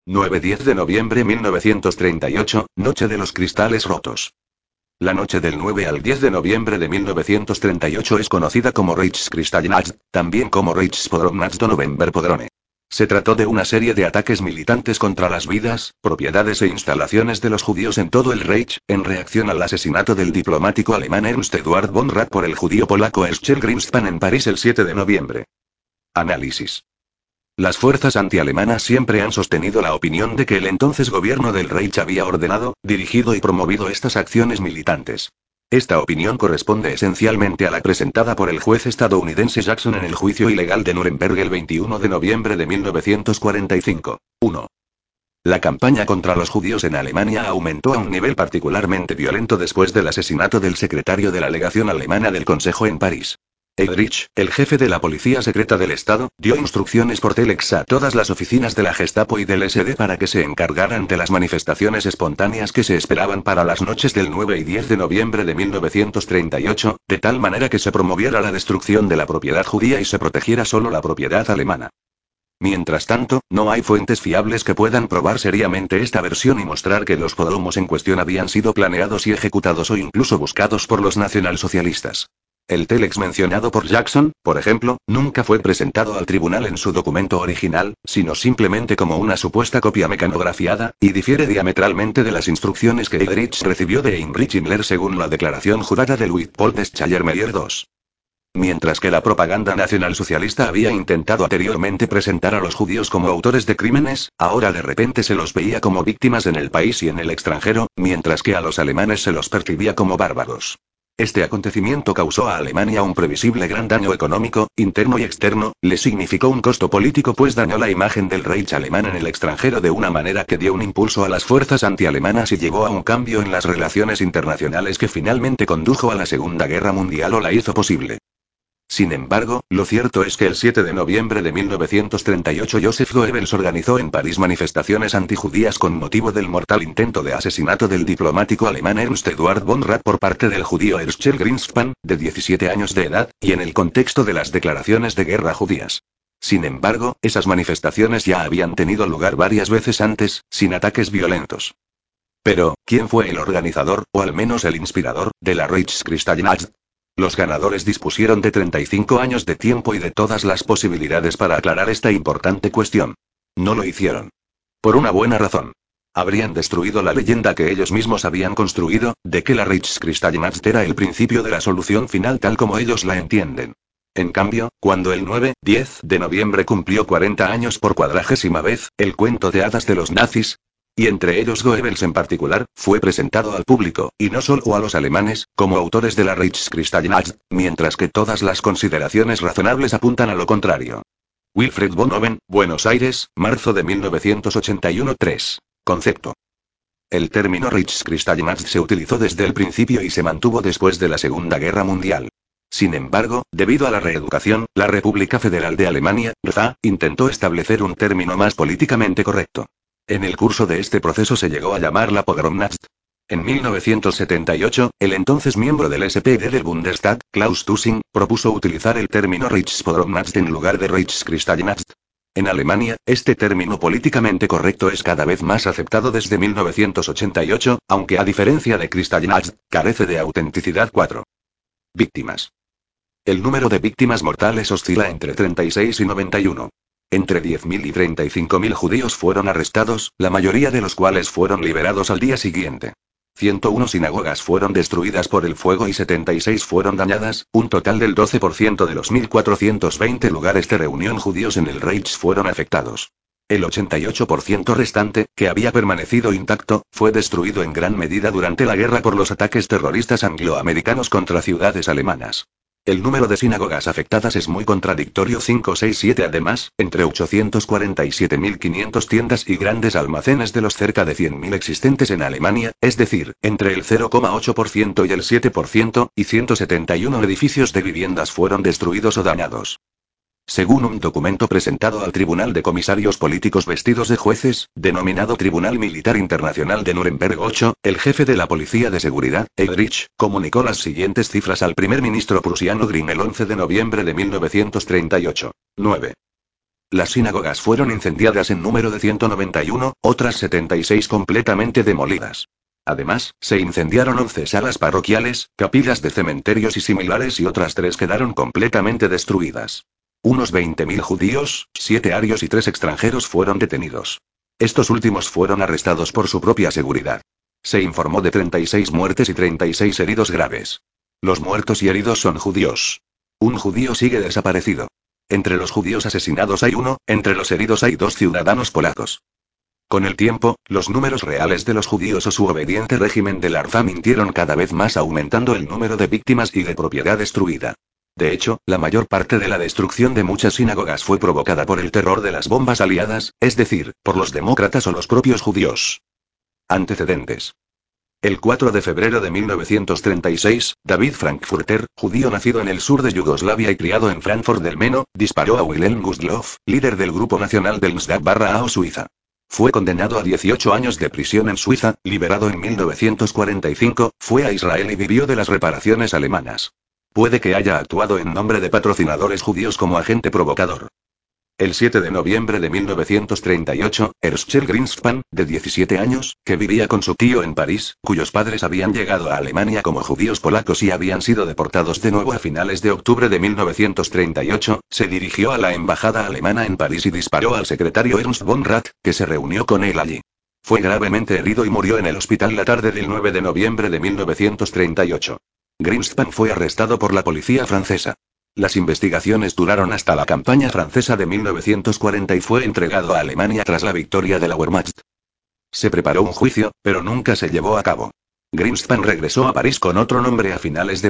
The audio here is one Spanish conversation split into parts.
9-10 de noviembre 1938, Noche de los Cristales Rotos. La noche del 9 al 10 de noviembre de 1938 es conocida como Reichskristallnacht, también como Reichspodromnacht o Novemberpogrome. Se trató de una serie de ataques militantes contra las vidas, propiedades e instalaciones de los judíos en todo el Reich, en reacción al asesinato del diplomático alemán Ernst Eduard von Rath por el judío polaco Eschel Greenspan en París el 7 de noviembre. Análisis. Las fuerzas antialemanas siempre han sostenido la opinión de que el entonces gobierno del Reich había ordenado, dirigido y promovido estas acciones militantes. Esta opinión corresponde esencialmente a la presentada por el juez estadounidense Jackson en el juicio ilegal de Nuremberg el 21 de noviembre de 1945. 1. La campaña contra los judíos en Alemania aumentó a un nivel particularmente violento después del asesinato del secretario de la legación alemana del Consejo en París. Heydrich, el jefe de la policía secreta del Estado, dio instrucciones por telex a todas las oficinas de la Gestapo y del SD para que se encargaran de las manifestaciones espontáneas que se esperaban para las noches del 9 y 10 de noviembre de 1938, de tal manera que se promoviera la destrucción de la propiedad judía y se protegiera solo la propiedad alemana. Mientras tanto, no hay fuentes fiables que puedan probar seriamente esta versión y mostrar que los pogromos en cuestión habían sido planeados y ejecutados o incluso buscados por los nacionalsocialistas. El telex mencionado por Jackson, por ejemplo, nunca fue presentado al tribunal en su documento original, sino simplemente como una supuesta copia mecanografiada, y difiere diametralmente de las instrucciones que Heydrich recibió de Heinrich Himmler según la declaración jurada de Luitpold Schleiermacher II. Mientras que la propaganda nacionalsocialista había intentado anteriormente presentar a los judíos como autores de crímenes, ahora de repente se los veía como víctimas en el país y en el extranjero, mientras que a los alemanes se los percibía como bárbaros. Este acontecimiento causó a Alemania un previsible gran daño económico, interno y externo, le significó un costo político pues dañó la imagen del Reich alemán en el extranjero de una manera que dio un impulso a las fuerzas antialemanas y llevó a un cambio en las relaciones internacionales que finalmente condujo a la Segunda Guerra Mundial o la hizo posible. Sin embargo, lo cierto es que el 7 de noviembre de 1938 Joseph Goebbels organizó en París manifestaciones antijudías con motivo del mortal intento de asesinato del diplomático alemán Ernst Eduard von Rath por parte del judío Eschel Greenspan, de 17 años de edad, y en el contexto de las declaraciones de guerra judías. Sin embargo, esas manifestaciones ya habían tenido lugar varias veces antes, sin ataques violentos. Pero, ¿quién fue el organizador, o al menos el inspirador, de la Reichskristallnacht? Los ganadores dispusieron de 35 años de tiempo y de todas las posibilidades para aclarar esta importante cuestión. No lo hicieron. Por una buena razón. Habrían destruido la leyenda que ellos mismos habían construido, de que la Reichskristallnacht era el principio de la solución final tal como ellos la entienden. En cambio, cuando el 9-10 de noviembre cumplió 40 años por 40ª vez, el cuento de hadas de los nazis, y entre ellos Goebbels en particular, fue presentado al público, y no solo a los alemanes, como autores de la Reichskristallnacht, mientras que todas las consideraciones razonables apuntan a lo contrario. Wilfred von Oben, Buenos Aires, marzo de 1981 3. Concepto. El término Reichskristallnacht se utilizó desde el principio y se mantuvo después de la Segunda Guerra Mundial. Sin embargo, debido a la reeducación, la República Federal de Alemania, RFA, intentó establecer un término más políticamente correcto. En el curso de este proceso se llegó a llamar la Pogromnacht. En 1978, el entonces miembro del SPD del Bundestag, Klaus Tussing, propuso utilizar el término Reichspodromnacht en lugar de Reichskristallnacht. En Alemania, este término políticamente correcto es cada vez más aceptado desde 1988, aunque a diferencia de Kristallnacht, carece de autenticidad. 4. Víctimas. El número de víctimas mortales oscila entre 36 y 91. Entre 10.000 y 35.000 judíos fueron arrestados, la mayoría de los cuales fueron liberados al día siguiente. 101 sinagogas fueron destruidas por el fuego y 76 fueron dañadas, un total del 12% de los 1.420 lugares de reunión judíos en el Reich fueron afectados. El 88% restante, que había permanecido intacto, fue destruido en gran medida durante la guerra por los ataques terroristas angloamericanos contra ciudades alemanas. El número de sinagogas afectadas es muy contradictorio 567. Además, entre 847.500 tiendas y grandes almacenes de los cerca de 100.000 existentes en Alemania, es decir, entre el 0,8% y el 7%, y 171 edificios de viviendas fueron destruidos o dañados. Según un documento presentado al Tribunal de Comisarios Políticos vestidos de jueces, denominado Tribunal Militar Internacional de Nuremberg 8, el jefe de la Policía de Seguridad, Heydrich, comunicó las siguientes cifras al primer ministro prusiano Grimm el 11 de noviembre de 1938. 9. Las sinagogas fueron incendiadas en número de 191, otras 76 completamente demolidas. Además, se incendiaron 11 salas parroquiales, capillas de cementerios y similares y otras 3 quedaron completamente destruidas. Unos 20.000 judíos, 7 arios y 3 extranjeros fueron detenidos. Estos últimos fueron arrestados por su propia seguridad. Se informó de 36 muertes y 36 heridos graves. Los muertos y heridos son judíos. Un judío sigue desaparecido. Entre los judíos asesinados hay uno, entre los heridos hay 2 ciudadanos polacos. Con el tiempo, los números reales de los judíos o su obediente régimen del Arfa mintieron cada vez más, aumentando el número de víctimas y de propiedad destruida. De hecho, la mayor parte de la destrucción de muchas sinagogas fue provocada por el terror de las bombas aliadas, es decir, por los demócratas o los propios judíos. Antecedentes. El 4 de febrero de 1936, David Frankfurter, judío nacido en el sur de Yugoslavia y criado en Frankfurt del Meno, disparó a Wilhelm Gustloff, líder del grupo nacional del NSDAP/AO Suiza. Fue condenado a 18 años de prisión en Suiza, liberado en 1945, fue a Israel y vivió de las reparaciones alemanas. Puede que haya actuado en nombre de patrocinadores judíos como agente provocador. El 7 de noviembre de 1938, Herschel Greenspan, de 17 años, que vivía con su tío en París, cuyos padres habían llegado a Alemania como judíos polacos y habían sido deportados de nuevo a finales de octubre de 1938, se dirigió a la embajada alemana en París y disparó al secretario Ernst von Rath, que se reunió con él allí. Fue gravemente herido y murió en el hospital la tarde del 9 de noviembre de 1938. Greenspan fue arrestado por la policía francesa. Las investigaciones duraron hasta la campaña francesa de 1940 y fue entregado a Alemania tras la victoria de la Wehrmacht. Se preparó un juicio, pero nunca se llevó a cabo. Greenspan regresó a París con otro nombre a finales de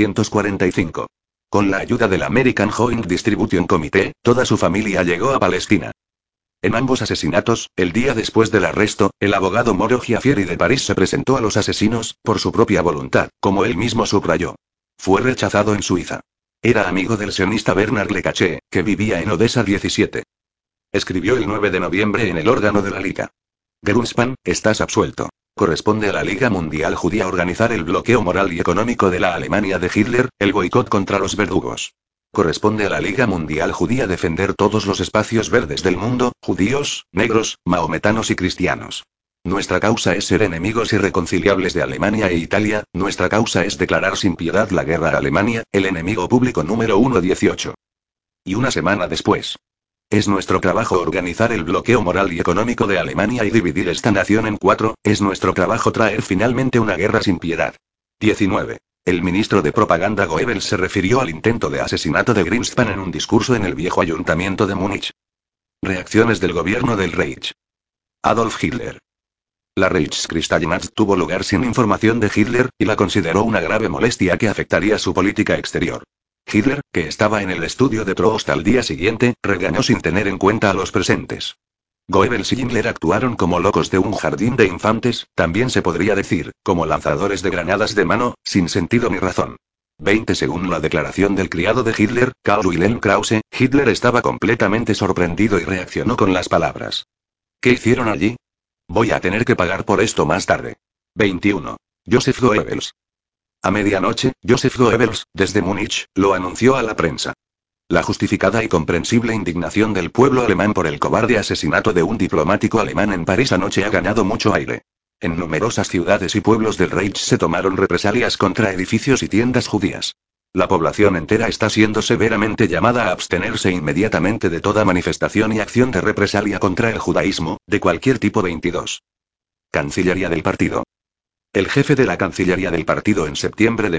1945. Con la ayuda del American Joint Distribution Committee, toda su familia llegó a Palestina. En ambos asesinatos, el día después del arresto, el abogado Moro Giaffieri de París se presentó a los asesinos, por su propia voluntad, como él mismo subrayó. Fue rechazado en Suiza. Era amigo del sionista Bernard Lecaché, que vivía en Odessa 17. Escribió el 9 de noviembre en el órgano de la Liga. Greenspan, estás absuelto. Corresponde a la Liga Mundial Judía organizar el bloqueo moral y económico de la Alemania de Hitler, el boicot contra los verdugos. Corresponde a la Liga Mundial Judía defender todos los espacios verdes del mundo, judíos, negros, mahometanos y cristianos. Nuestra causa es ser enemigos irreconciliables de Alemania e Italia, nuestra causa es declarar sin piedad la guerra a Alemania, el enemigo público número 1. 18. Y una semana después. Es nuestro trabajo organizar el bloqueo moral y económico de Alemania y dividir esta nación en 4, es nuestro trabajo traer finalmente una guerra sin piedad. 19. El ministro de propaganda Goebbels se refirió al intento de asesinato de Greenspan en un discurso en el viejo ayuntamiento de Múnich. Reacciones del gobierno del Reich. Adolf Hitler. La Reichskristallnacht tuvo lugar sin información de Hitler, y la consideró una grave molestia que afectaría su política exterior. Hitler, que estaba en el estudio de Trost al día siguiente, regañó sin tener en cuenta a los presentes. Goebbels y Himmler actuaron como locos de un jardín de infantes, también se podría decir, como lanzadores de granadas de mano, sin sentido ni razón. 20 Según la declaración del criado de Hitler, Karl Wilhelm Krause, Hitler estaba completamente sorprendido y reaccionó con las palabras: ¿qué hicieron allí? Voy a tener que pagar por esto más tarde. 21. Joseph Goebbels. A medianoche, Joseph Goebbels, desde Múnich, lo anunció a la prensa. La justificada y comprensible indignación del pueblo alemán por el cobarde asesinato de un diplomático alemán en París anoche ha ganado mucho aire. En numerosas ciudades y pueblos del Reich se tomaron represalias contra edificios y tiendas judías. La población entera está siendo severamente llamada a abstenerse inmediatamente de toda manifestación y acción de represalia contra el judaísmo, de cualquier tipo. 22. Cancillería del partido. El jefe de la Cancillería del partido en septiembre de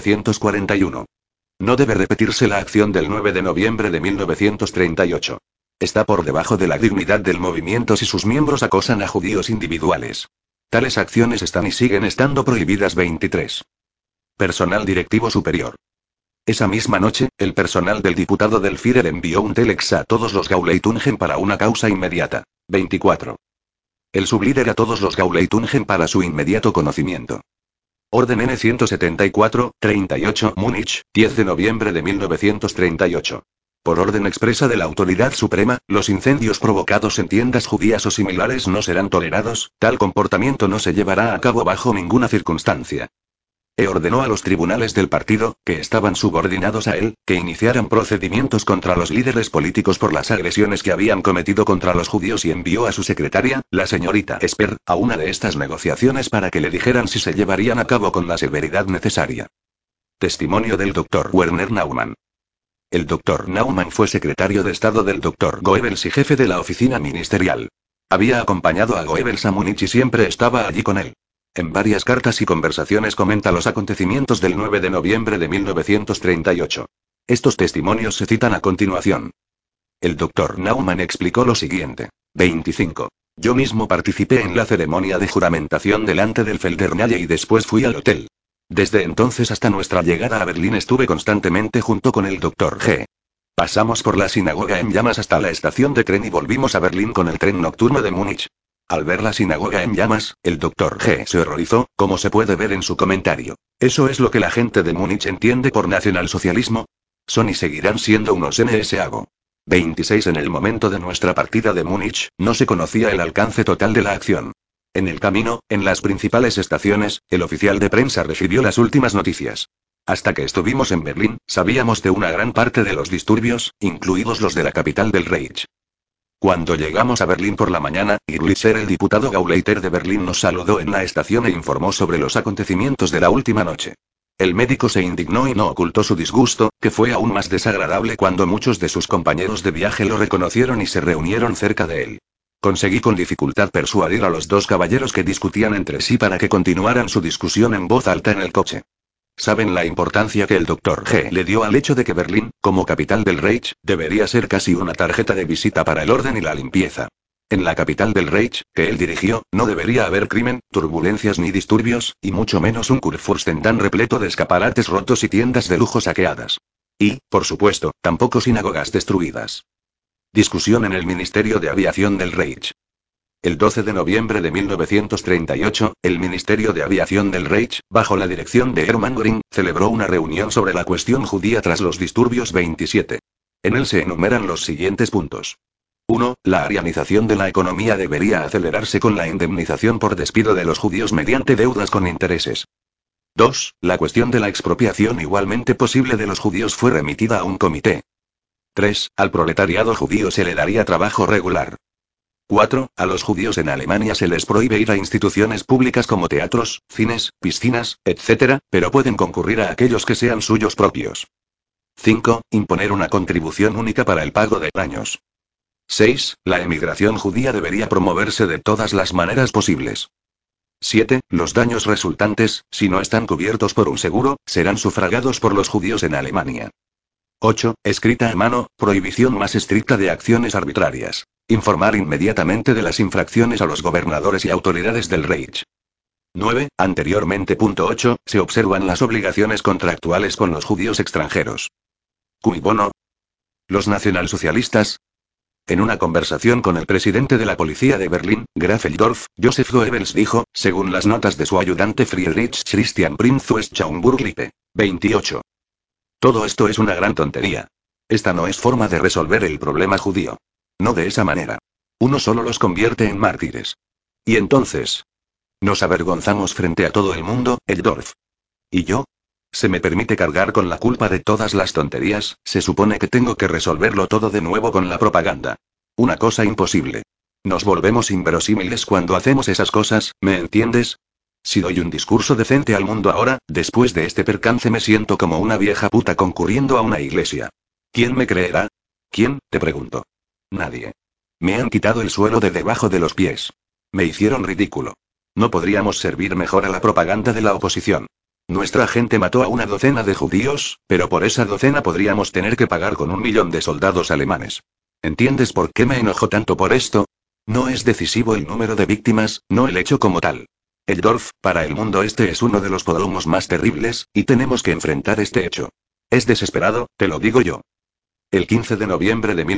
1941. No debe repetirse la acción del 9 de noviembre de 1938. Está por debajo de la dignidad del movimiento si sus miembros acosan a judíos individuales. Tales acciones están y siguen estando prohibidas. 23. Personal directivo superior. Esa misma noche, el personal del diputado del Führer envió un telex a todos los Gauleitungen para una causa inmediata. 24. El sublíder a todos los Gauleitungen para su inmediato conocimiento. Orden N 174, 38, Múnich, 10 de noviembre de 1938. Por orden expresa de la Autoridad Suprema, los incendios provocados en tiendas judías o similares no serán tolerados, tal comportamiento no se llevará a cabo bajo ninguna circunstancia. Ordenó a los tribunales del partido, que estaban subordinados a él, que iniciaran procedimientos contra los líderes políticos por las agresiones que habían cometido contra los judíos y envió a su secretaria, la señorita Esper, a una de estas negociaciones para que le dijeran si se llevarían a cabo con la severidad necesaria. Testimonio del Dr. Werner Naumann. El Dr. Naumann fue secretario de Estado del Dr. Goebbels y jefe de la oficina ministerial. Había acompañado a Goebbels a Múnich y siempre estaba allí con él. En varias cartas y conversaciones comenta los acontecimientos del 9 de noviembre de 1938. Estos testimonios se citan a continuación. El Dr. Naumann explicó lo siguiente. 25. Yo mismo participé en la ceremonia de juramentación delante del Feldherrnhalle y después fui al hotel. Desde entonces hasta nuestra llegada a Berlín estuve constantemente junto con el Dr. G. Pasamos por la sinagoga en llamas hasta la estación de tren y volvimos a Berlín con el tren nocturno de Múnich. Al ver la sinagoga en llamas, el Dr. G. se horrorizó, como se puede ver en su comentario. ¿Eso es lo que la gente de Múnich entiende por nacionalsocialismo? Son y seguirán siendo unos NSAGO. 26. En el momento de nuestra partida de Múnich, no se conocía el alcance total de la acción. En el camino, en las principales estaciones, el oficial de prensa recibió las últimas noticias. Hasta que estuvimos en Berlín, sabíamos de una gran parte de los disturbios, incluidos los de la capital del Reich. Cuando llegamos a Berlín por la mañana, Irlitzer, el diputado Gauleiter de Berlín, nos saludó en la estación e informó sobre los acontecimientos de la última noche. El médico se indignó y no ocultó su disgusto, que fue aún más desagradable cuando muchos de sus compañeros de viaje lo reconocieron y se reunieron cerca de él. Conseguí con dificultad persuadir a los dos caballeros que discutían entre sí para que continuaran su discusión en voz alta en el coche. ¿Saben la importancia que el Dr. G. le dio al hecho de que Berlín, como capital del Reich, debería ser casi una tarjeta de visita para el orden y la limpieza? En la capital del Reich, que él dirigió, no debería haber crimen, turbulencias ni disturbios, y mucho menos un Kurfürstendamm repleto de escaparates rotos y tiendas de lujo saqueadas. Y, por supuesto, tampoco sinagogas destruidas. Discusión en el Ministerio de Aviación del Reich. El 12 de noviembre de 1938, el Ministerio de Aviación del Reich, bajo la dirección de Hermann Göring, celebró una reunión sobre la cuestión judía tras los disturbios 27. En él se enumeran los siguientes puntos. 1. La arianización de la economía debería acelerarse con la indemnización por despido de los judíos mediante deudas con intereses. 2. La cuestión de la expropiación igualmente posible de los judíos fue remitida a un comité. 3. Al proletariado judío se le daría trabajo regular. 4. A los judíos en Alemania se les prohíbe ir a instituciones públicas como teatros, cines, piscinas, etc., pero pueden concurrir a aquellos que sean suyos propios. 5. Imponer una contribución única para el pago de daños. 6. La emigración judía debería promoverse de todas las maneras posibles. 7. Los daños resultantes, si no están cubiertos por un seguro, serán sufragados por los judíos en Alemania. 8. Escrita a mano, prohibición más estricta de acciones arbitrarias. Informar inmediatamente de las infracciones a los gobernadores y autoridades del Reich. 9. Anteriormente. 8. Se observan las obligaciones contractuales con los judíos extranjeros. Cui bono. Los nacionalsocialistas. En una conversación con el presidente de la policía de Berlín, Graf Eldorf, Joseph Goebbels dijo, según las notas de su ayudante Friedrich Christian Prinz zu Schaumburg-Lippe. 28. Todo esto es una gran tontería. Esta no es forma de resolver el problema judío. No de esa manera. Uno solo los convierte en mártires. Y entonces, nos avergonzamos frente a todo el mundo, Eldorf. ¿Y yo? ¿Se me permite cargar con la culpa de todas las tonterías? Se supone que tengo que resolverlo todo de nuevo con la propaganda. Una cosa imposible. Nos volvemos inverosímiles cuando hacemos esas cosas, ¿me entiendes? Si doy un discurso decente al mundo ahora, después de este percance me siento como una vieja puta concurriendo a una iglesia. ¿Quién me creerá? ¿Quién, te pregunto? Nadie. Me han quitado el suelo de debajo de los pies. Me hicieron ridículo. No podríamos servir mejor a la propaganda de la oposición. Nuestra gente mató a una docena de judíos, pero por esa docena podríamos tener que pagar con 1.000.000 de soldados alemanes. ¿Entiendes por qué me enojo tanto por esto? No es decisivo el número de víctimas, no el hecho como tal. Eldorf, para el mundo este es uno de los podromos más terribles, y tenemos que enfrentar este hecho. Es desesperado, te lo digo yo. El 15 de noviembre de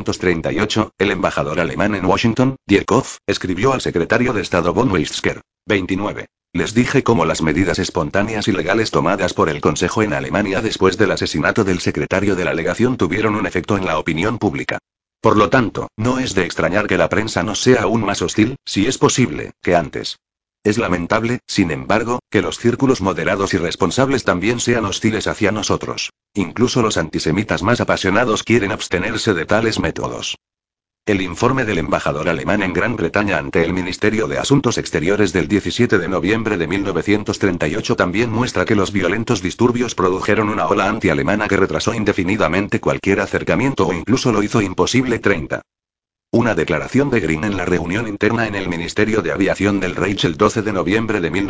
1938, el embajador alemán en Washington, Dierkhoff, escribió al secretario de Estado von Weizsäcker. 29. Les dije cómo las medidas espontáneas y legales tomadas por el Consejo en Alemania después del asesinato del secretario de la legación tuvieron un efecto en la opinión pública. Por lo tanto, no es de extrañar que la prensa nos sea aún más hostil, si es posible, que antes. Es lamentable, sin embargo, que los círculos moderados y responsables también sean hostiles hacia nosotros. Incluso los antisemitas más apasionados quieren abstenerse de tales métodos. El informe del embajador alemán en Gran Bretaña ante el Ministerio de Asuntos Exteriores del 17 de noviembre de 1938 también muestra que los violentos disturbios produjeron una ola anti-alemana que retrasó indefinidamente cualquier acercamiento o incluso lo hizo imposible. 30. Una declaración de Green en la reunión interna en el Ministerio de Aviación del Reich el 12 de noviembre de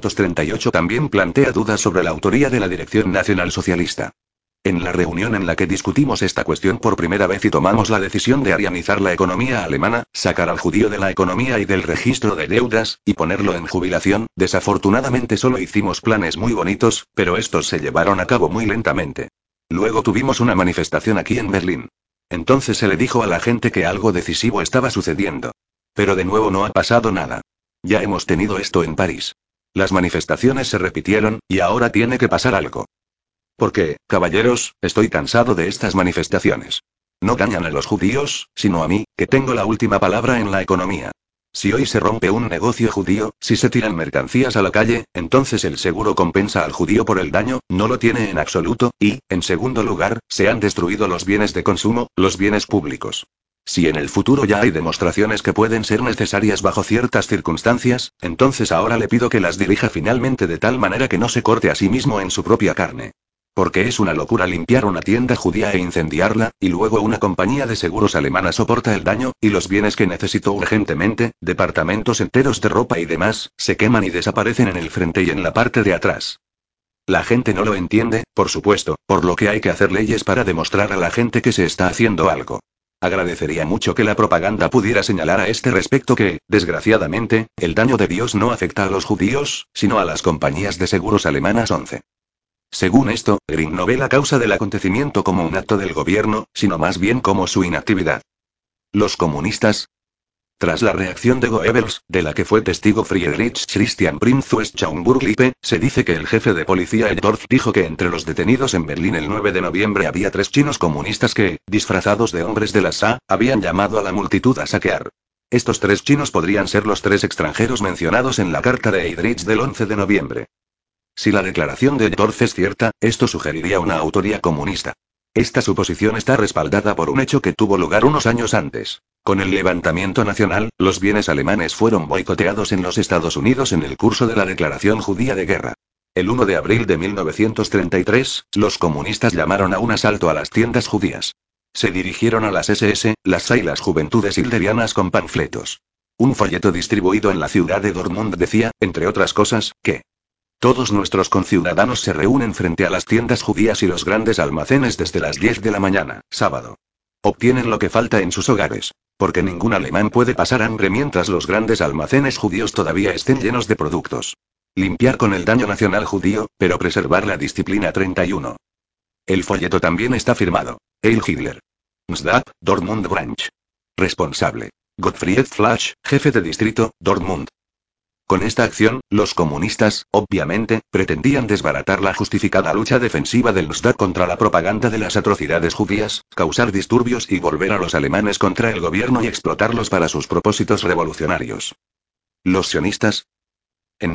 1938 también plantea dudas sobre la autoría de la Dirección Nacional Socialista. En la reunión en la que discutimos esta cuestión por primera vez y tomamos la decisión de arianizar la economía alemana, sacar al judío de la economía y del registro de deudas, y ponerlo en jubilación, desafortunadamente solo hicimos planes muy bonitos, pero estos se llevaron a cabo muy lentamente. Luego tuvimos una manifestación aquí en Berlín. Entonces se le dijo a la gente que algo decisivo estaba sucediendo. Pero de nuevo no ha pasado nada. Ya hemos tenido esto en París. Las manifestaciones se repitieron, y ahora tiene que pasar algo. Porque, caballeros, estoy cansado de estas manifestaciones. No dañan a los judíos, sino a mí, que tengo la última palabra en la economía. Si hoy se rompe un negocio judío, si se tiran mercancías a la calle, entonces el seguro compensa al judío por el daño, no lo tiene en absoluto, y, en segundo lugar, se han destruido los bienes de consumo, los bienes públicos. Si en el futuro ya hay demostraciones que pueden ser necesarias bajo ciertas circunstancias, entonces ahora le pido que las dirija finalmente de tal manera que no se corte a sí mismo en su propia carne. Porque es una locura limpiar una tienda judía e incendiarla, y luego una compañía de seguros alemana soporta el daño, y los bienes que necesito urgentemente, departamentos enteros de ropa y demás, se queman y desaparecen en el frente y en la parte de atrás. La gente no lo entiende, por supuesto, por lo que hay que hacer leyes para demostrar a la gente que se está haciendo algo. Agradecería mucho que la propaganda pudiera señalar a este respecto que, desgraciadamente, el daño de Dios no afecta a los judíos, sino a las compañías de seguros alemanas. 11. Según esto, Green no ve la causa del acontecimiento como un acto del gobierno, sino más bien como su inactividad. Los comunistas. Tras la reacción de Goebbels, de la que fue testigo Friedrich Christian Prinz West Schaumburg-Lippe, se dice que el jefe de policía Edorf dijo que entre los detenidos en Berlín el 9 de noviembre había 3 chinos comunistas que, disfrazados de hombres de la SA, habían llamado a la multitud a saquear. Estos 3 chinos podrían ser los 3 extranjeros mencionados en la carta de Heydrich del 11 de noviembre. Si la declaración de Dorf es cierta, esto sugeriría una autoría comunista. Esta suposición está respaldada por un hecho que tuvo lugar unos años antes. Con el levantamiento nacional, los bienes alemanes fueron boicoteados en los Estados Unidos en el curso de la declaración judía de guerra. El 1 de abril de 1933, los comunistas llamaron a un asalto a las tiendas judías. Se dirigieron a las SS, las SA y las Juventudes Hilderianas con panfletos. Un folleto distribuido en la ciudad de Dortmund decía, entre otras cosas, que todos nuestros conciudadanos se reúnen frente a las tiendas judías y los grandes almacenes desde las 10 de la mañana, sábado. Obtienen lo que falta en sus hogares. Porque ningún alemán puede pasar hambre mientras los grandes almacenes judíos todavía estén llenos de productos. Limpiar con el daño nacional judío, pero preservar la disciplina. 31. El folleto también está firmado. Heil Hitler. NSDAP, Dortmund Branch. Responsable. Gottfried Flasch, jefe de distrito, Dortmund. Con esta acción, los comunistas, obviamente, pretendían desbaratar la justificada lucha defensiva del NSDAP contra la propaganda de las atrocidades judías, causar disturbios y volver a los alemanes contra el gobierno y explotarlos para sus propósitos revolucionarios. Los sionistas. En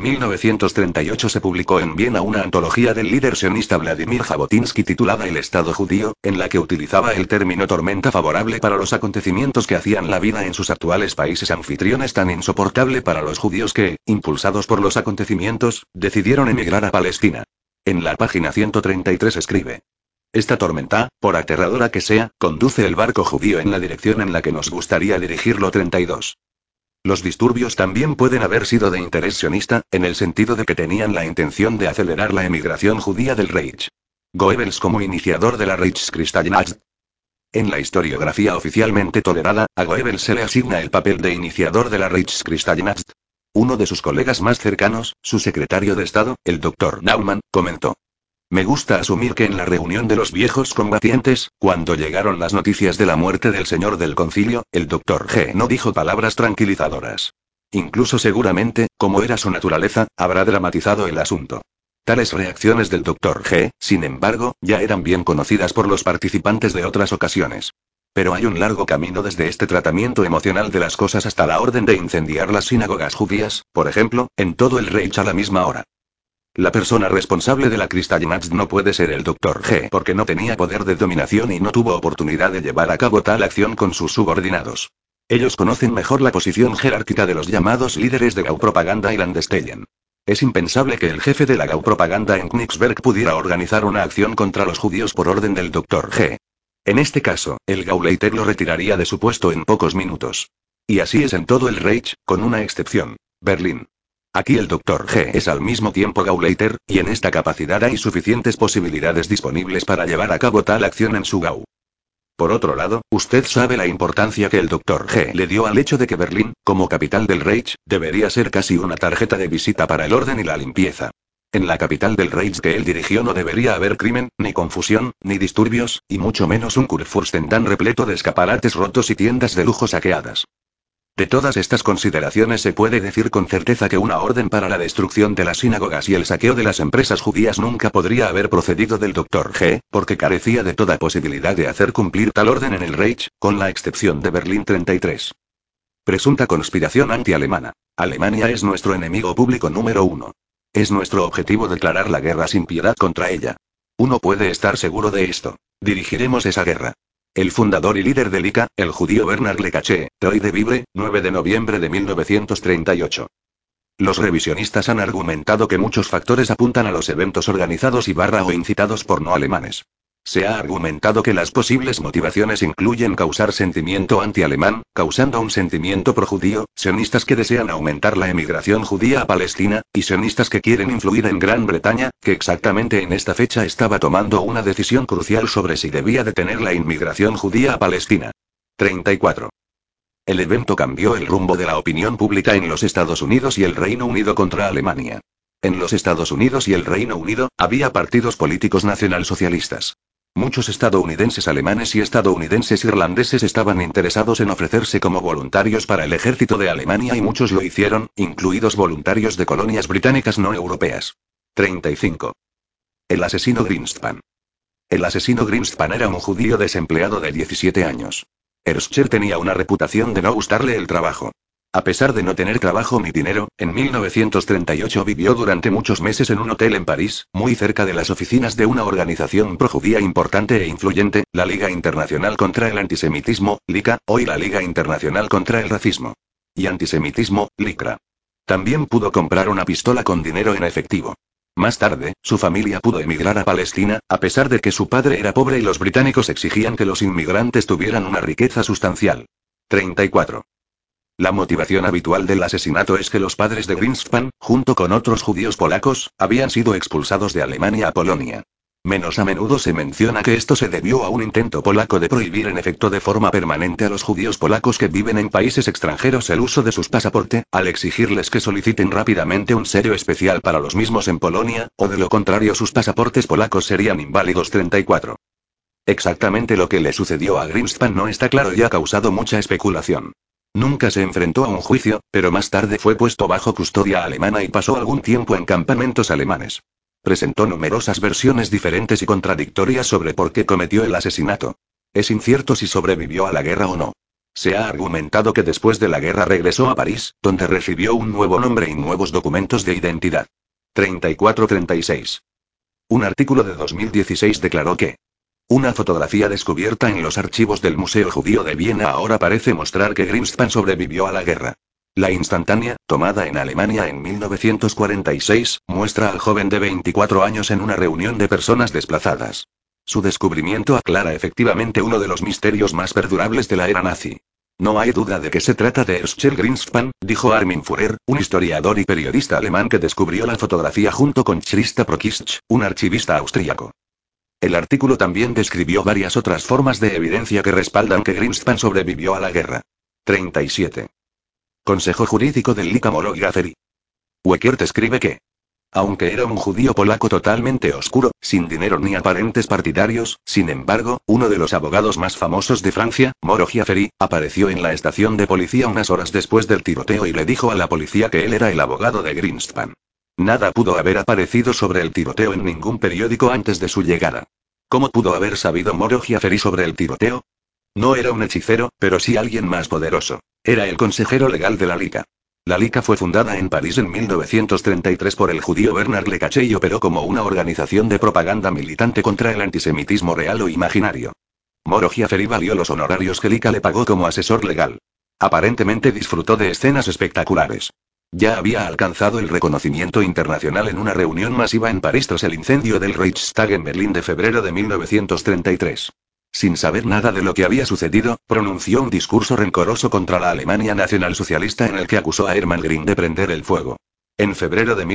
1938 se publicó en Viena una antología del líder sionista Vladimir Jabotinsky titulada El Estado Judío, en la que utilizaba el término tormenta favorable para los acontecimientos que hacían la vida en sus actuales países anfitriones tan insoportable para los judíos que, impulsados por los acontecimientos, decidieron emigrar a Palestina. En la página 133 escribe: esta tormenta, por aterradora que sea, conduce el barco judío en la dirección en la que nos gustaría dirigirlo. 32. Los disturbios también pueden haber sido de interés sionista, en el sentido de que tenían la intención de acelerar la emigración judía del Reich. Goebbels como iniciador de la Reichskristallnacht. En la historiografía oficialmente tolerada, a Goebbels se le asigna el papel de iniciador de la Reichskristallnacht. Uno de sus colegas más cercanos, su secretario de Estado, el Dr. Naumann, comentó: me gusta asumir que en la reunión de los viejos combatientes, cuando llegaron las noticias de la muerte del señor del concilio, el Dr. G no dijo palabras tranquilizadoras. Incluso seguramente, como era su naturaleza, habrá dramatizado el asunto. Tales reacciones del Dr. G, sin embargo, ya eran bien conocidas por los participantes de otras ocasiones. Pero hay un largo camino desde este tratamiento emocional de las cosas hasta la orden de incendiar las sinagogas judías, por ejemplo, en todo el Reich a la misma hora. La persona responsable de la Kristallnacht no puede ser el Dr. G porque no tenía poder de dominación y no tuvo oportunidad de llevar a cabo tal acción con sus subordinados. Ellos conocen mejor la posición jerárquica de los llamados líderes de Gaupropaganda y Landestellen. Es impensable que el jefe de la Gaupropaganda en Königsberg pudiera organizar una acción contra los judíos por orden del Dr. G. En este caso, el Gauleiter lo retiraría de su puesto en pocos minutos. Y así es en todo el Reich, con una excepción: Berlín. Aquí el Dr. G es al mismo tiempo Gauleiter, y en esta capacidad hay suficientes posibilidades disponibles para llevar a cabo tal acción en su Gau. Por otro lado, usted sabe la importancia que el Dr. G le dio al hecho de que Berlín, como capital del Reich, debería ser casi una tarjeta de visita para el orden y la limpieza. En la capital del Reich que él dirigió no debería haber crimen, ni confusión, ni disturbios, y mucho menos un Kurfürstendamm repleto de escaparates rotos y tiendas de lujo saqueadas. De todas estas consideraciones se puede decir con certeza que una orden para la destrucción de las sinagogas y el saqueo de las empresas judías nunca podría haber procedido del Dr. G, porque carecía de toda posibilidad de hacer cumplir tal orden en el Reich, con la excepción de Berlín 33. Presunta conspiración anti-alemana. Alemania es nuestro enemigo público número 1. Es nuestro objetivo declarar la guerra sin piedad contra ella. Uno puede estar seguro de esto. Dirigiremos esa guerra. El fundador y líder del ICA, el judío Bernard Lecaché, Troy de Vibre, 9 de noviembre de 1938. Los revisionistas han argumentado que muchos factores apuntan a los eventos organizados o incitados por no alemanes. Se ha argumentado que las posibles motivaciones incluyen causar sentimiento anti-alemán, causando un sentimiento pro-judío, sionistas que desean aumentar la emigración judía a Palestina, y sionistas que quieren influir en Gran Bretaña, que exactamente en esta fecha estaba tomando una decisión crucial sobre si debía detener la inmigración judía a Palestina. 34. El evento cambió el rumbo de la opinión pública en los Estados Unidos y el Reino Unido contra Alemania. En los Estados Unidos y el Reino Unido, había partidos políticos nacionalsocialistas. Muchos estadounidenses alemanes y estadounidenses irlandeses estaban interesados en ofrecerse como voluntarios para el ejército de Alemania y muchos lo hicieron, incluidos voluntarios de colonias británicas no europeas. 35. El asesino Greenspan. El asesino Greenspan era un judío desempleado de 17 años. Herscher tenía una reputación de no gustarle el trabajo. A pesar de no tener trabajo ni dinero, en 1938 vivió durante muchos meses en un hotel en París, muy cerca de las oficinas de una organización projudía importante e influyente, la Liga Internacional contra el Antisemitismo, LICA, hoy la Liga Internacional contra el Racismo. Y Antisemitismo, LICRA. También pudo comprar una pistola con dinero en efectivo. Más tarde, su familia pudo emigrar a Palestina, a pesar de que su padre era pobre y los británicos exigían que los inmigrantes tuvieran una riqueza sustancial. 34. La motivación habitual del asesinato es que los padres de Greenspan, junto con otros judíos polacos, habían sido expulsados de Alemania a Polonia. Menos a menudo se menciona que esto se debió a un intento polaco de prohibir en efecto de forma permanente a los judíos polacos que viven en países extranjeros el uso de sus pasaportes, al exigirles que soliciten rápidamente un sello especial para los mismos en Polonia, o de lo contrario sus pasaportes polacos serían inválidos. 34. Exactamente lo que le sucedió a Greenspan no está claro y ha causado mucha especulación. Nunca se enfrentó a un juicio, pero más tarde fue puesto bajo custodia alemana y pasó algún tiempo en campamentos alemanes. Presentó numerosas versiones diferentes y contradictorias sobre por qué cometió el asesinato. Es incierto si sobrevivió a la guerra o no. Se ha argumentado que después de la guerra regresó a París, donde recibió un nuevo nombre y nuevos documentos de identidad. 34-36. Un artículo de 2016 declaró que una fotografía descubierta en los archivos del Museo Judío de Viena ahora parece mostrar que Greenspan sobrevivió a la guerra. La instantánea, tomada en Alemania en 1946, muestra al joven de 24 años en una reunión de personas desplazadas. Su descubrimiento aclara efectivamente uno de los misterios más perdurables de la era nazi. No hay duda de que se trata de Herscher Greenspan, dijo Armin Führer, un historiador y periodista alemán que descubrió la fotografía junto con Christa Proksch, un archivista austríaco. El artículo también describió varias otras formas de evidencia que respaldan que Greenspan sobrevivió a la guerra. 37. Consejo Jurídico del Lica Moloch Gaferi. Weckert escribe que, aunque era un judío polaco totalmente oscuro, sin dinero ni aparentes partidarios, sin embargo, uno de los abogados más famosos de Francia, Moro Giaferi, apareció en la estación de policía unas horas después del tiroteo y le dijo a la policía que él era el abogado de Greenspan. Nada pudo haber aparecido sobre el tiroteo en ningún periódico antes de su llegada. ¿Cómo pudo haber sabido Moro Giaferi sobre el tiroteo? No era un hechicero, pero sí alguien más poderoso. Era el consejero legal de la Liga. La Liga fue fundada en París en 1933 por el judío Bernard Lecache y operó como una organización de propaganda militante contra el antisemitismo real o imaginario. Moro Giaferi valió los honorarios que Liga le pagó como asesor legal. Aparentemente disfrutó de escenas espectaculares. Ya había alcanzado el reconocimiento internacional en una reunión masiva en París tras el incendio del Reichstag en Berlín de febrero de 1933. Sin saber nada de lo que había sucedido, pronunció un discurso rencoroso contra la Alemania nacionalsocialista en el que acusó a Hermann Göring de prender el fuego. En febrero de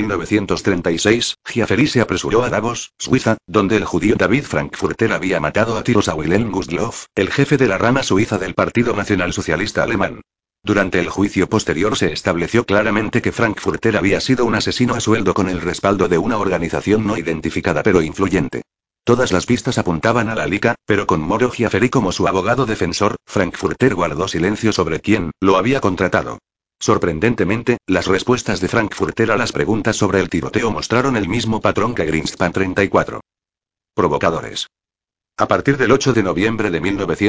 1936, Giaferi se apresuró a Davos, Suiza, donde el judío David Frankfurter había matado a tiros a Wilhelm Gustloff, el jefe de la rama suiza del Partido Nacionalsocialista Alemán. Durante el juicio posterior se estableció claramente que Frankfurter había sido un asesino a sueldo con el respaldo de una organización no identificada pero influyente. Todas las pistas apuntaban a la Liga, pero con Moro Giaferi como su abogado defensor, Frankfurter guardó silencio sobre quién lo había contratado. Sorprendentemente, las respuestas de Frankfurter a las preguntas sobre el tiroteo mostraron el mismo patrón que Greenspan 34. Provocadores. A partir del 8 de noviembre de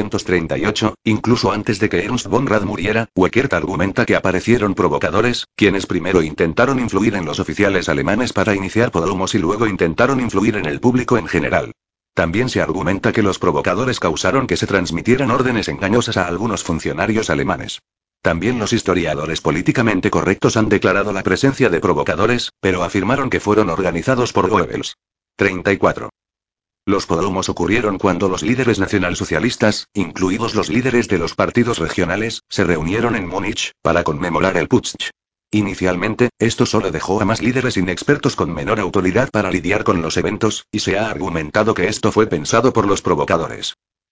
1938, incluso antes de que Ernst von Rad muriera, Weckert argumenta que aparecieron provocadores, quienes primero intentaron influir en los oficiales alemanes para iniciar pogromos y luego intentaron influir en el público en general. También se argumenta que los provocadores causaron que se transmitieran órdenes engañosas a algunos funcionarios alemanes. También los historiadores políticamente correctos han declarado la presencia de provocadores, pero afirmaron que fueron organizados por Goebbels. 34. Los pogromos ocurrieron cuando los líderes nacionalsocialistas, incluidos los líderes de los partidos regionales, se reunieron en Múnich, para conmemorar el Putsch. Inicialmente, esto solo dejó a más líderes inexpertos con menor autoridad para lidiar con los eventos, y se ha argumentado que esto fue pensado por los provocadores.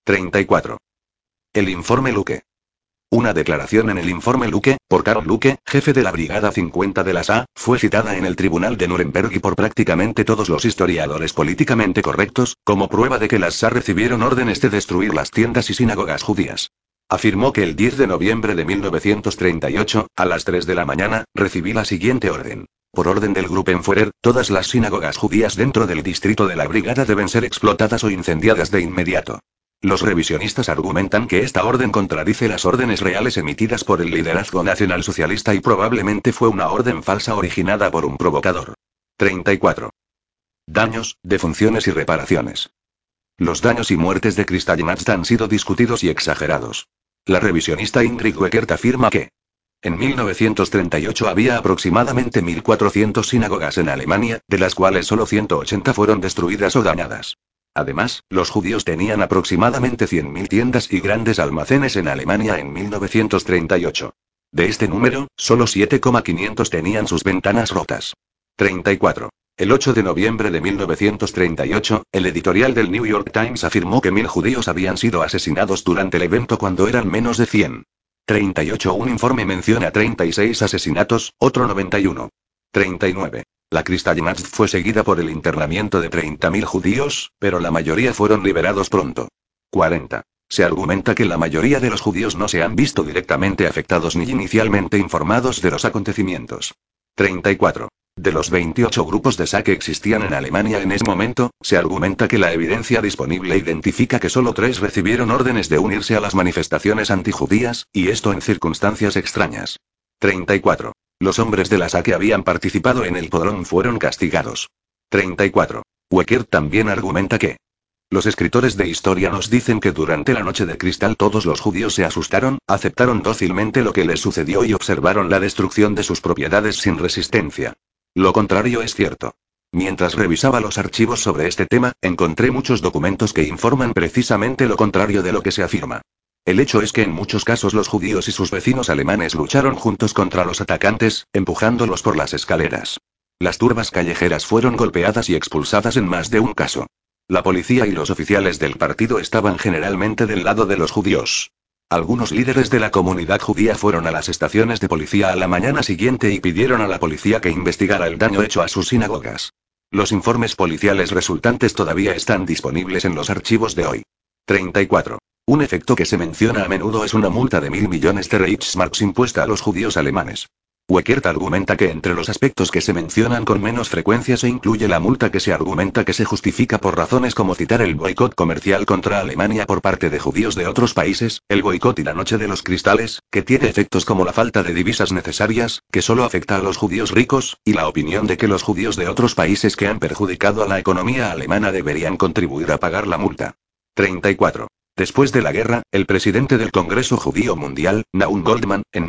34. El informe Lucke. Una declaración en el informe Lucke, por Karl Lucke, jefe de la Brigada 50 de la SA, fue citada en el Tribunal de Nuremberg y por prácticamente todos los historiadores políticamente correctos, como prueba de que las SA recibieron órdenes de destruir las tiendas y sinagogas judías. Afirmó que el 10 de noviembre de 1938, a las 3 de la mañana, recibí la siguiente orden. Por orden del Gruppenführer, todas las sinagogas judías dentro del distrito de la brigada deben ser explotadas o incendiadas de inmediato. Los revisionistas argumentan que esta orden contradice las órdenes reales emitidas por el liderazgo nacionalsocialista y probablemente fue una orden falsa originada por un provocador. 34. Daños, defunciones y reparaciones. Los daños y muertes de Kristallnacht han sido discutidos y exagerados. La revisionista Ingrid Weckert afirma que en 1938 había aproximadamente 1.400 sinagogas en Alemania, de las cuales solo 180 fueron destruidas o dañadas. Además, los judíos tenían aproximadamente 100.000 tiendas y grandes almacenes en Alemania en 1938. De este número, solo 7,500 tenían sus ventanas rotas. 34. El 8 de noviembre de 1938, el editorial del New York Times afirmó que 1.000 judíos habían sido asesinados durante el evento cuando eran menos de 100. 38. Un informe menciona 36 asesinatos, otro 91. 39. La Kristallnacht fue seguida por el internamiento de 30.000 judíos, pero la mayoría fueron liberados pronto. 40. Se argumenta que la mayoría de los judíos no se han visto directamente afectados ni inicialmente informados de los acontecimientos. 34. De los 28 grupos de SA que existían en Alemania en ese momento, se argumenta que la evidencia disponible identifica que solo 3 recibieron órdenes de unirse a las manifestaciones antijudías, y esto en circunstancias extrañas. 34. Los hombres de la SA que habían participado en el pogrom fueron castigados. 34. Weckert también argumenta que los escritores de historia nos dicen que durante la noche de cristal todos los judíos se asustaron, aceptaron dócilmente lo que les sucedió y observaron la destrucción de sus propiedades sin resistencia. Lo contrario es cierto. Mientras revisaba los archivos sobre este tema, encontré muchos documentos que informan precisamente lo contrario de lo que se afirma. El hecho es que en muchos casos los judíos y sus vecinos alemanes lucharon juntos contra los atacantes, empujándolos por las escaleras. Las turbas callejeras fueron golpeadas y expulsadas en más de un caso. La policía y los oficiales del partido estaban generalmente del lado de los judíos. Algunos líderes de la comunidad judía fueron a las estaciones de policía a la mañana siguiente y pidieron a la policía que investigara el daño hecho a sus sinagogas. Los informes policiales resultantes todavía están disponibles en los archivos de hoy. 34. Un efecto que se menciona a menudo es una multa de 1.000 millones de Reichsmarks impuesta a los judíos alemanes. Weckert argumenta que entre los aspectos que se mencionan con menos frecuencia se incluye la multa que se argumenta que se justifica por razones como citar el boicot comercial contra Alemania por parte de judíos de otros países, el boicot y la noche de los cristales, que tiene efectos como la falta de divisas necesarias, que solo afecta a los judíos ricos, y la opinión de que los judíos de otros países que han perjudicado a la economía alemana deberían contribuir a pagar la multa. 34. Después de la guerra, el presidente del Congreso Judío Mundial, Naum Goldman, en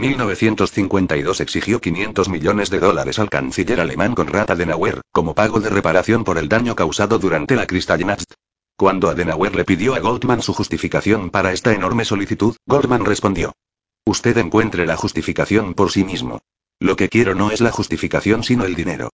1952 exigió $500 millones al canciller alemán Konrad Adenauer, como pago de reparación por el daño causado durante la Kristallnacht. Cuando Adenauer le pidió a Goldman su justificación para esta enorme solicitud, Goldman respondió: "Usted encuentre la justificación por sí mismo. Lo que quiero no es la justificación sino el dinero".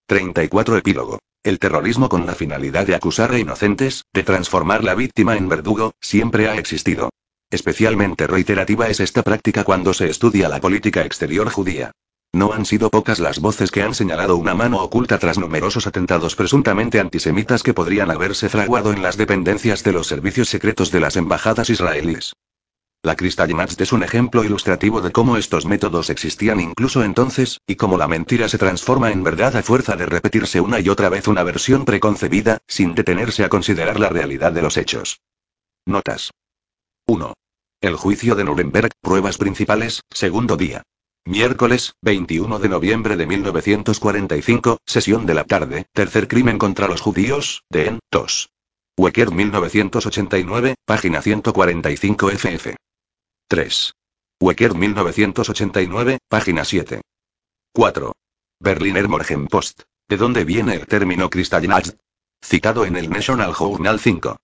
34 Epílogo. El terrorismo con la finalidad de acusar a inocentes, de transformar la víctima en verdugo, siempre ha existido. Especialmente reiterativa es esta práctica cuando se estudia la política exterior judía. No han sido pocas las voces que han señalado una mano oculta tras numerosos atentados presuntamente antisemitas que podrían haberse fraguado en las dependencias de los servicios secretos de las embajadas israelíes. La Kristallnacht es un ejemplo ilustrativo de cómo estos métodos existían incluso entonces, y cómo la mentira se transforma en verdad a fuerza de repetirse una y otra vez una versión preconcebida, sin detenerse a considerar la realidad de los hechos. Notas. 1. El juicio de Nuremberg, pruebas principales, segundo día. Miércoles, 21 de noviembre de 1945, sesión de la tarde, tercer crimen contra los judíos, de En. 2. Weckert 1989, página 145 ff. 3. Weckert 1989, página 7. 4. Berliner Morgenpost. ¿De dónde viene el término Kristallnacht? Citado en el National Journal 5.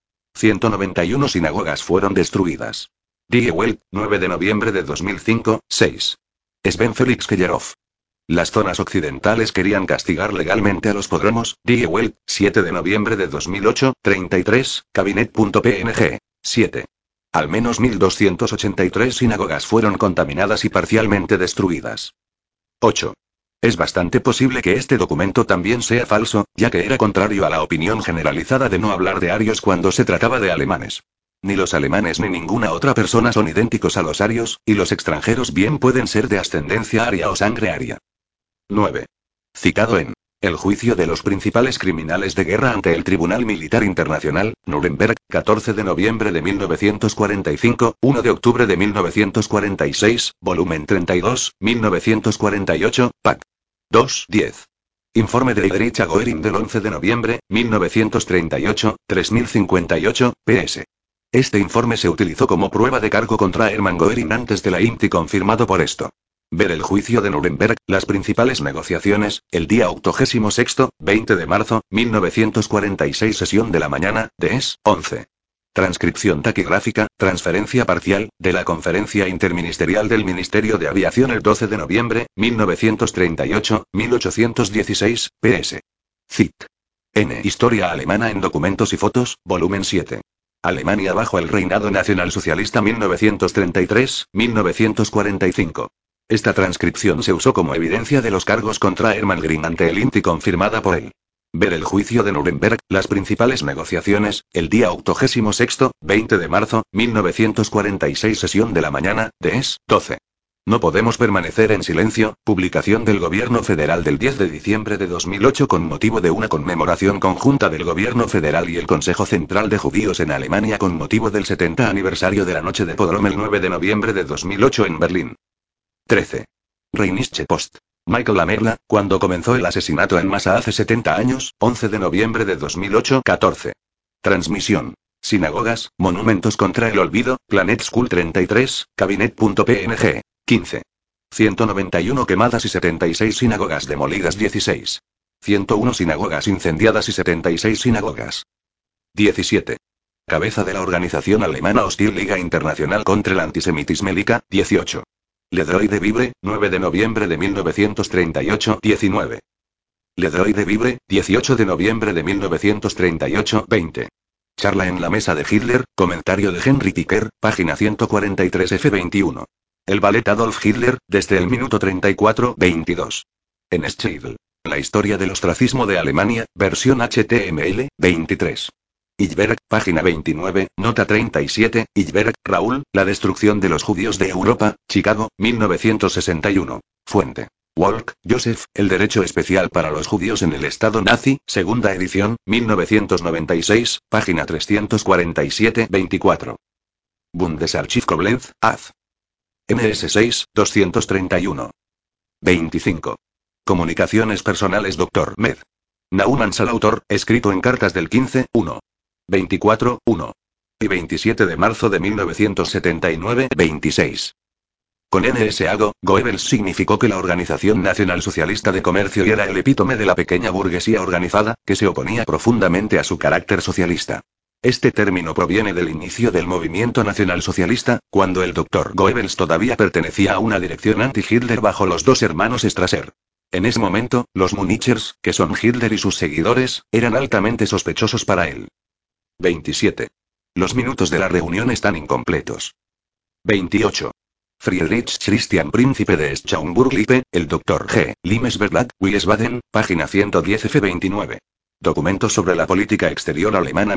191 sinagogas fueron destruidas. Die Welt, 9 de noviembre de 2005, 6. Sven Felix Kellerhoff. Las zonas occidentales querían castigar legalmente a los pogromos. Die Welt, 7 de noviembre de 2008, 33, Cabinet.png. 7. Al menos 1283 sinagogas fueron contaminadas y parcialmente destruidas. 8. Es bastante posible que este documento también sea falso, ya que era contrario a la opinión generalizada de no hablar de arios cuando se trataba de alemanes. Ni los alemanes ni ninguna otra persona son idénticos a los arios, y los extranjeros bien pueden ser de ascendencia aria o sangre aria. 9. Citado en El juicio de los principales criminales de guerra ante el Tribunal Militar Internacional, Nuremberg, 14 de noviembre de 1945, 1 de octubre de 1946, volumen 32, 1948, pac. 2, 10. Informe de Erich Goering del 11 de noviembre, 1938, 3058, ps. Este informe se utilizó como prueba de cargo contra Hermann Goering antes de la INT y confirmado por esto. Ver el juicio de Nuremberg, las principales negociaciones, el día 86, 20 de marzo, 1946, sesión de la mañana, DES, 11. Transcripción taquigráfica, transferencia parcial, de la Conferencia Interministerial del Ministerio de Aviación el 12 de noviembre, 1938, 1816, ps. Cit. N. Historia alemana en documentos y fotos, volumen 7. Alemania bajo el reinado nacionalsocialista 1933-1945. Esta transcripción se usó como evidencia de los cargos contra Hermann Göring ante el INT y confirmada por él. Ver el juicio de Nuremberg, las principales negociaciones, el día 86, 20 de marzo, 1946, sesión de la mañana, DES, 12. No podemos permanecer en silencio, publicación del Gobierno Federal del 10 de diciembre de 2008 con motivo de una conmemoración conjunta del Gobierno Federal y el Consejo Central de Judíos en Alemania con motivo del 70 aniversario de la noche de Pogrom el 9 de noviembre de 2008 en Berlín. 13. Rheinische Post. Michael Lamerla, cuando comenzó el asesinato en masa hace 70 años, 11 de noviembre de 2008, 14. Transmisión. Sinagogas, monumentos contra el olvido, Planet School 33, Cabinet.png. 15. 191 quemadas y 76 sinagogas demolidas 16. 101 sinagogas incendiadas y 76 sinagogas. 17. Cabeza de la organización alemana hostil Liga Internacional contra el Antisemitismo LICA, 18. Le Droit de Vivre, 9 de noviembre de 1938, 19. Le Droit de Vivre, 18 de noviembre de 1938, 20. Charla en la mesa de Hitler, comentario de Henry Ticker, página 143 f21. El ballet Adolf Hitler, desde el minuto 34, 22. En Scheidel. La historia del ostracismo de Alemania, versión HTML, 23. Ilberg, página 29, nota 37, Ilberg, Raúl, La destrucción de los judíos de Europa, Chicago, 1961. Fuente. Walk, Joseph, El derecho especial para los judíos en el Estado nazi, segunda edición, 1996, página 347-24. Bundesarchiv Koblenz, AZ. MS6, 231. 25. Comunicaciones personales Dr. Med. Naumann al autor, escrito en cartas del 15, 1. 24, 1. Y 27 de marzo de 1979, 26. Con NSAGO, Goebbels significó que la Organización Nacional Socialista de Comercio era el epítome de la pequeña burguesía organizada, que se oponía profundamente a su carácter socialista. Este término proviene del inicio del movimiento nacionalsocialista, cuando el Dr. Goebbels todavía pertenecía a una dirección anti-Hitler bajo los dos hermanos Strasser. En ese momento, los Munichers, que son Hitler y sus seguidores, eran altamente sospechosos para él. 27. Los minutos de la reunión están incompletos. 28. Friedrich Christian Príncipe de Schaumburg-Lippe, el Dr. G. Limesberg, Wiesbaden, página 110 F29. Documentos sobre la política exterior alemana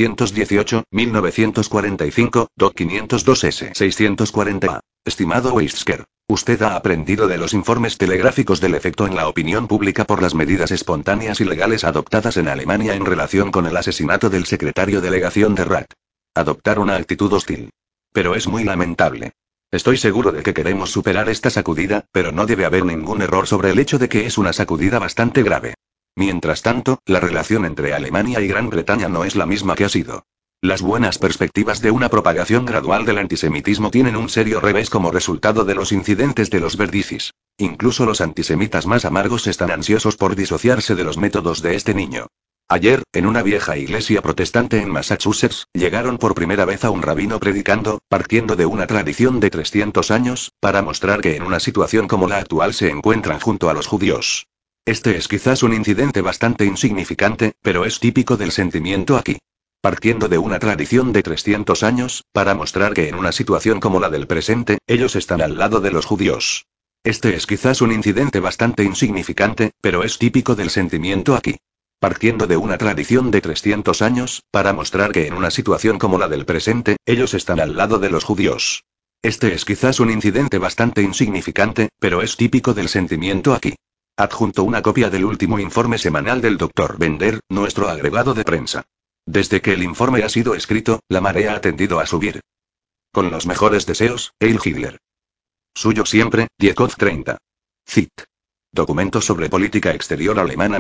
1918-1945, Doc 502S 640A. Estimado Weizsäcker, usted ha aprendido de los informes telegráficos del efecto en la opinión pública por las medidas espontáneas y legales adoptadas en Alemania en relación con el asesinato del secretario delegación de Rat. Adoptar una actitud hostil. Pero es muy lamentable. Estoy seguro de que queremos superar esta sacudida, pero no debe haber ningún error sobre el hecho de que es una sacudida bastante grave. Mientras tanto, la relación entre Alemania y Gran Bretaña no es la misma que ha sido. Las buenas perspectivas de una propagación gradual del antisemitismo tienen un serio revés como resultado de los incidentes de los Verdicis. Incluso los antisemitas más amargos están ansiosos por disociarse de los métodos de este niño. Ayer, en una vieja iglesia protestante en Massachusetts, llegaron por primera vez a un rabino predicando, partiendo de una tradición de 300 años, para mostrar que en una situación como la actual se encuentran junto a los judíos. Este es quizás un incidente bastante insignificante, pero es típico del sentimiento aquí. Partiendo de una tradición de 300 años, para mostrar que en una situación como la del presente, ellos están al lado de los judíos. Este es quizás un incidente bastante insignificante, pero es típico del sentimiento aquí. Partiendo de una tradición de 300 años, para mostrar que en una situación como la del presente, ellos están al lado de los judíos. Este es quizás un incidente bastante insignificante, pero es típico del sentimiento aquí. Adjunto una copia del último informe semanal del Dr. Bender, nuestro agregado de prensa. Desde que el informe ha sido escrito, la marea ha tendido a subir. Con los mejores deseos, Heil Hitler. Suyo siempre, Diekov 30. Cit. Documentos sobre política exterior alemana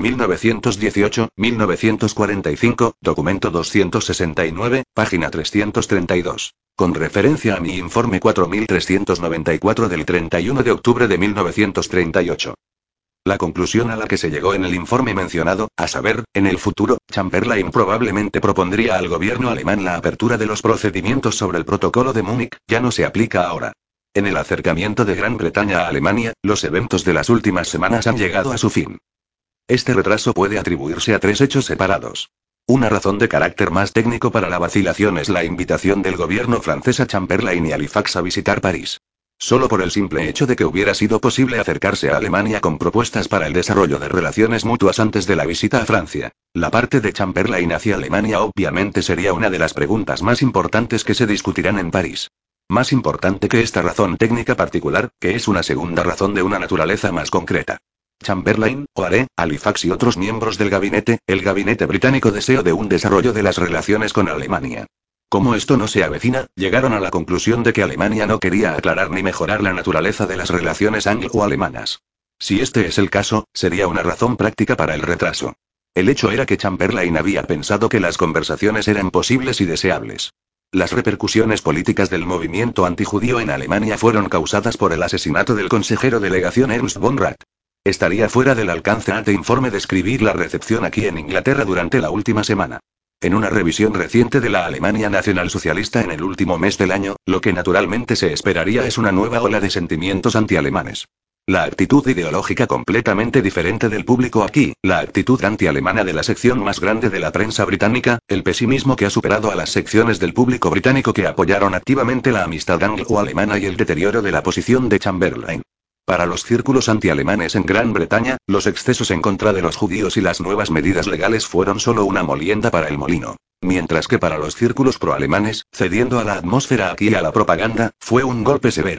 1918-1945, documento 269, página 332. Con referencia a mi informe 4394 del 31 de octubre de 1938. La conclusión a la que se llegó en el informe mencionado, a saber, en el futuro, Chamberlain probablemente propondría al gobierno alemán la apertura de los procedimientos sobre el protocolo de Múnich, ya no se aplica ahora. En el acercamiento de Gran Bretaña a Alemania, los eventos de las últimas semanas han llegado a su fin. Este retraso puede atribuirse a tres hechos separados. Una razón de carácter más técnico para la vacilación es la invitación del gobierno francés a Chamberlain y Halifax a visitar París. Solo por el simple hecho de que hubiera sido posible acercarse a Alemania con propuestas para el desarrollo de relaciones mutuas antes de la visita a Francia. La parte de Chamberlain hacia Alemania obviamente sería una de las preguntas más importantes que se discutirán en París. Más importante que esta razón técnica particular, que es una segunda razón de una naturaleza más concreta. Chamberlain, O'Hare, Halifax y otros miembros del el gabinete británico deseo de un desarrollo de las relaciones con Alemania. Como esto no se avecina, llegaron a la conclusión de que Alemania no quería aclarar ni mejorar la naturaleza de las relaciones anglo-alemanas. Si este es el caso, sería una razón práctica para el retraso. El hecho era que Chamberlain había pensado que las conversaciones eran posibles y deseables. Las repercusiones políticas del movimiento antijudío en Alemania fueron causadas por el asesinato del consejero delegación Ernst von Rath. Estaría fuera del alcance de informe describir la recepción aquí en Inglaterra durante la última semana. En una revisión reciente de la Alemania nacionalsocialista en el último mes del año, lo que naturalmente se esperaría es una nueva ola de sentimientos antialemanes. La actitud ideológica completamente diferente del público aquí, la actitud anti-alemana de la sección más grande de la prensa británica, el pesimismo que ha superado a las secciones del público británico que apoyaron activamente la amistad anglo-alemana y el deterioro de la posición de Chamberlain. Para los círculos anti-alemanes en Gran Bretaña, los excesos en contra de los judíos y las nuevas medidas legales fueron solo una molienda para el molino. Mientras que para los círculos pro-alemanes, cediendo a la atmósfera aquí y a la propaganda, fue un golpe severo.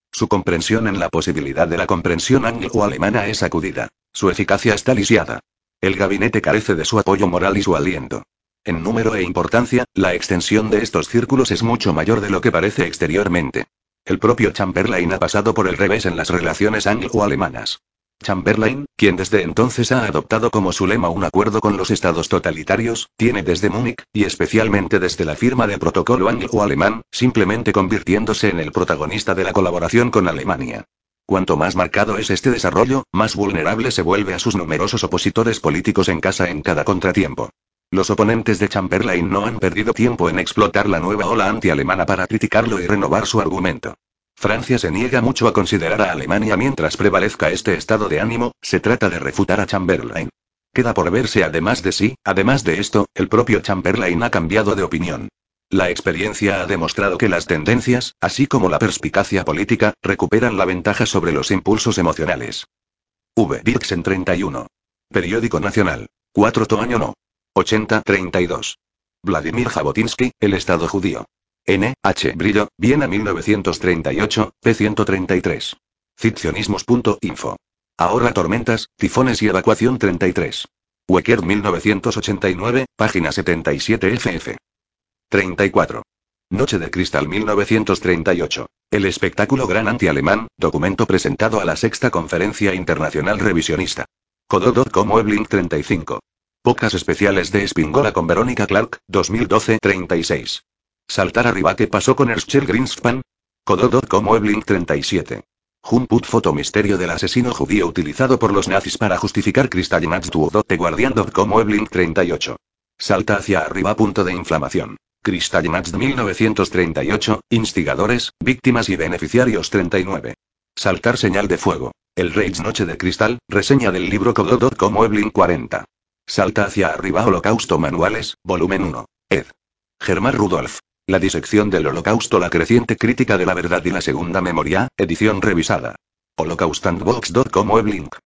Su comprensión en la posibilidad de la comprensión anglo-alemana es sacudida. Su eficacia está lisiada. El gabinete carece de su apoyo moral y su aliento. En número e importancia, la extensión de estos círculos es mucho mayor de lo que parece exteriormente. El propio Chamberlain ha pasado por el revés en las relaciones anglo-alemanas. Chamberlain, quien desde entonces ha adoptado como su lema un acuerdo con los estados totalitarios, tiene desde Múnich, y especialmente desde la firma del protocolo anglo-alemán, simplemente convirtiéndose en el protagonista de la colaboración con Alemania. Cuanto más marcado es este desarrollo, más vulnerable se vuelve a sus numerosos opositores políticos en casa en cada contratiempo. Los oponentes de Chamberlain no han perdido tiempo en explotar la nueva ola anti-alemana para criticarlo y renovar su argumento. Francia se niega mucho a considerar a Alemania mientras prevalezca este estado de ánimo, se trata de refutar a Chamberlain. Queda por verse además de esto, el propio Chamberlain ha cambiado de opinión. La experiencia ha demostrado que las tendencias, así como la perspicacia política, recuperan la ventaja sobre los impulsos emocionales. V. Dirksen 31. Periódico Nacional. 4 Año No. 80-32. Vladimir Jabotinsky, El Estado Judío. N. H. Brillo, Viena 1938, p. 133. Ficcionismos.info. Ahora tormentas, tifones y evacuación 33. Wecker 1989, página 77 ff. 34. Noche de Cristal 1938. El espectáculo gran anti-alemán, documento presentado a la Sexta Conferencia Internacional Revisionista. Codo.com Weblink 35. Pocas especiales de Spingola con Verónica Clark, 2012 36. Saltar arriba. ¿Qué pasó con Herschel Greenspan? Codo.com Weblink 37. Humput foto misterio del asesino judío utilizado por los nazis para justificar Kristallnacht. The Guardian.com Weblink 38. Salta hacia arriba. Punto de inflamación. Kristallnacht 1938, instigadores, víctimas y beneficiarios 39. Saltar señal de fuego. El Reich Noche de Cristal, reseña del libro Codo.com Weblink 40. Salta hacia arriba. Holocausto Manuales, volumen 1. Ed. Germán Rudolph. La disección del Holocausto, la creciente crítica de la verdad y la segunda memoria, edición revisada. Holocaustandbox.com Weblink.